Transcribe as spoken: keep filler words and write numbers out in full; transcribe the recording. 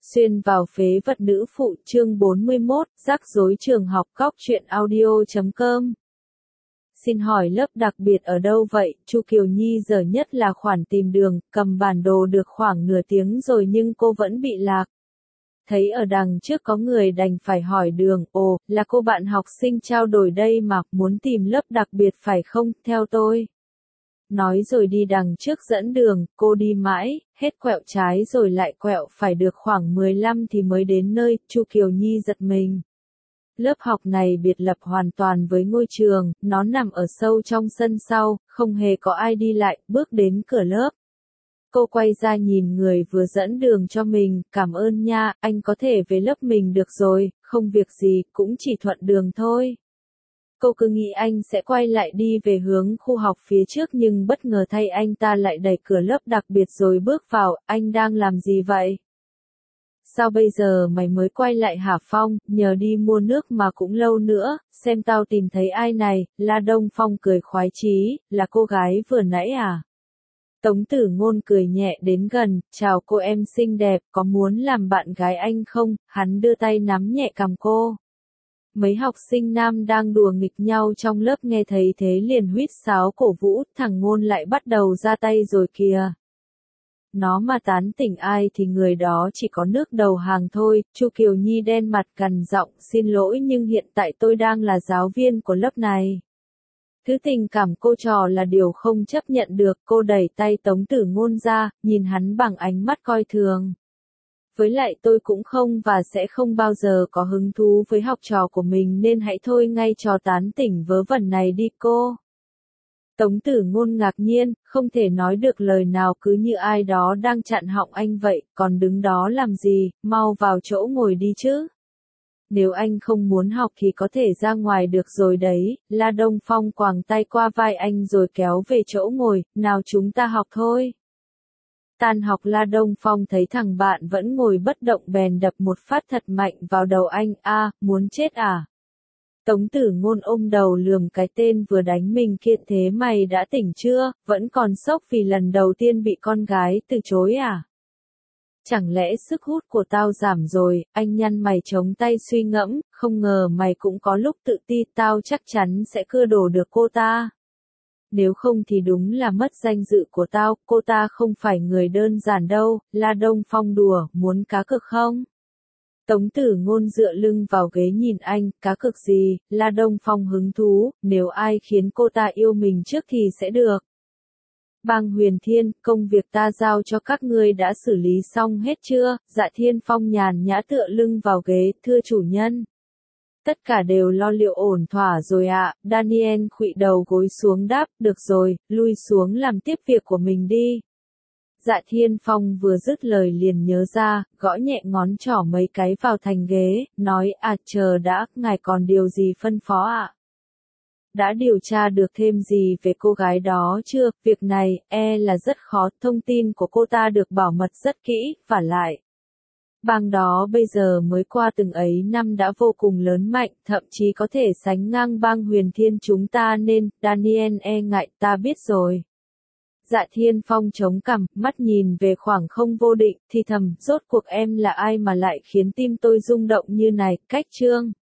Xuyên vào phế vật nữ phụ chương bốn mươi mốt, rắc rối trường học góc truyện audio chấm com. Xin hỏi lớp đặc biệt ở đâu vậy? Chu Kiều Nhi giờ nhất là khoản tìm đường, cầm bản đồ được khoảng nửa tiếng rồi nhưng cô vẫn bị lạc. Thấy ở đằng trước có người đành phải hỏi đường, ồ, là cô bạn học sinh trao đổi đây mà, muốn tìm lớp đặc biệt phải không, theo tôi. Nói rồi đi đằng trước dẫn đường, cô đi mãi, hết quẹo trái rồi lại quẹo phải được khoảng mười lăm thì mới đến nơi, Chu Kiều Nhi giật mình. Lớp học này biệt lập hoàn toàn với ngôi trường, nó nằm ở sâu trong sân sau, không hề có ai đi lại, bước đến cửa lớp. Cô quay ra nhìn người vừa dẫn đường cho mình, cảm ơn nha, anh có thể về lớp mình được rồi, không việc gì, cũng chỉ thuận đường thôi. Cô cứ nghĩ anh sẽ quay lại đi về hướng khu học phía trước nhưng bất ngờ thay anh ta lại đẩy cửa lớp đặc biệt rồi bước vào, anh đang làm gì vậy? Sao bây giờ mày mới quay lại hả Phong, nhờ đi mua nước mà cũng lâu nữa, xem tao tìm thấy ai này, La Đông Phong cười khoái chí, là cô gái vừa nãy à? Tống Tử Ngôn cười nhẹ đến gần, chào cô em xinh đẹp, có muốn làm bạn gái anh không? Hắn đưa tay nắm nhẹ cằm cô. Mấy học sinh nam đang đùa nghịch nhau trong lớp nghe thấy thế liền huýt sáo cổ vũ, thằng Ngôn lại bắt đầu ra tay rồi kìa. Nó mà tán tỉnh ai thì người đó chỉ có nước đầu hàng thôi, Chu Kiều Nhi đen mặt gằn giọng, xin lỗi nhưng hiện tại tôi đang là giáo viên của lớp này. Thứ tình cảm cô trò là điều không chấp nhận được, cô đẩy tay Tống Tử Ngôn ra, nhìn hắn bằng ánh mắt coi thường. Với lại tôi cũng không và sẽ không bao giờ có hứng thú với học trò của mình nên hãy thôi ngay trò tán tỉnh vớ vẩn này đi cô. Tống Tử Ngôn ngạc nhiên, không thể nói được lời nào cứ như ai đó đang chặn họng anh vậy, còn đứng đó làm gì, mau vào chỗ ngồi đi chứ. Nếu anh không muốn học thì có thể ra ngoài được rồi đấy, La Đông Phong quàng tay qua vai anh rồi kéo về chỗ ngồi, nào chúng ta học thôi. Tan học La Đông Phong thấy thằng bạn vẫn ngồi bất động bèn đập một phát thật mạnh vào đầu anh, a, à, muốn chết à? Tống Tử Ngôn ôm đầu lườm cái tên vừa đánh mình kia, thế mày đã tỉnh chưa, vẫn còn sốc vì lần đầu tiên bị con gái từ chối à? Chẳng lẽ sức hút của tao giảm rồi, anh nhăn mày chống tay suy ngẫm, không ngờ mày cũng có lúc tự ti, tao chắc chắn sẽ cưa đổ được cô ta. Nếu không thì đúng là mất danh dự của tao, cô ta không phải người đơn giản đâu, La Đông Phong đùa, muốn cá cược không? Tống Tử Ngôn dựa lưng vào ghế nhìn anh, cá cược gì, La Đông Phong hứng thú, nếu ai khiến cô ta yêu mình trước thì sẽ được. Bang Huyền Thiên, công việc ta giao cho các ngươi đã xử lý xong hết chưa? Dạ Thiên Phong nhàn nhã tựa lưng vào ghế, thưa chủ nhân. Tất cả đều lo liệu ổn thỏa rồi ạ, à. Daniel khuỵu đầu gối xuống đáp, được rồi, lui xuống làm tiếp việc của mình đi. Dạ Thiên Phong vừa dứt lời liền nhớ ra, gõ nhẹ ngón trỏ mấy cái vào thành ghế, nói, à chờ đã, ngài còn điều gì phân phó ạ? À? Đã điều tra được thêm gì về cô gái đó chưa? Việc này, e là rất khó, thông tin của cô ta được bảo mật rất kỹ, vả lại. Bang đó bây giờ mới qua từng ấy năm đã vô cùng lớn mạnh, thậm chí có thể sánh ngang bang Huyền Thiên chúng ta nên, Daniel e ngại, ta biết rồi. Dạ Thiên Phong chống cằm, mắt nhìn về khoảng không vô định, thì thầm, rốt cuộc em là ai mà lại khiến tim tôi rung động như này, cách chương.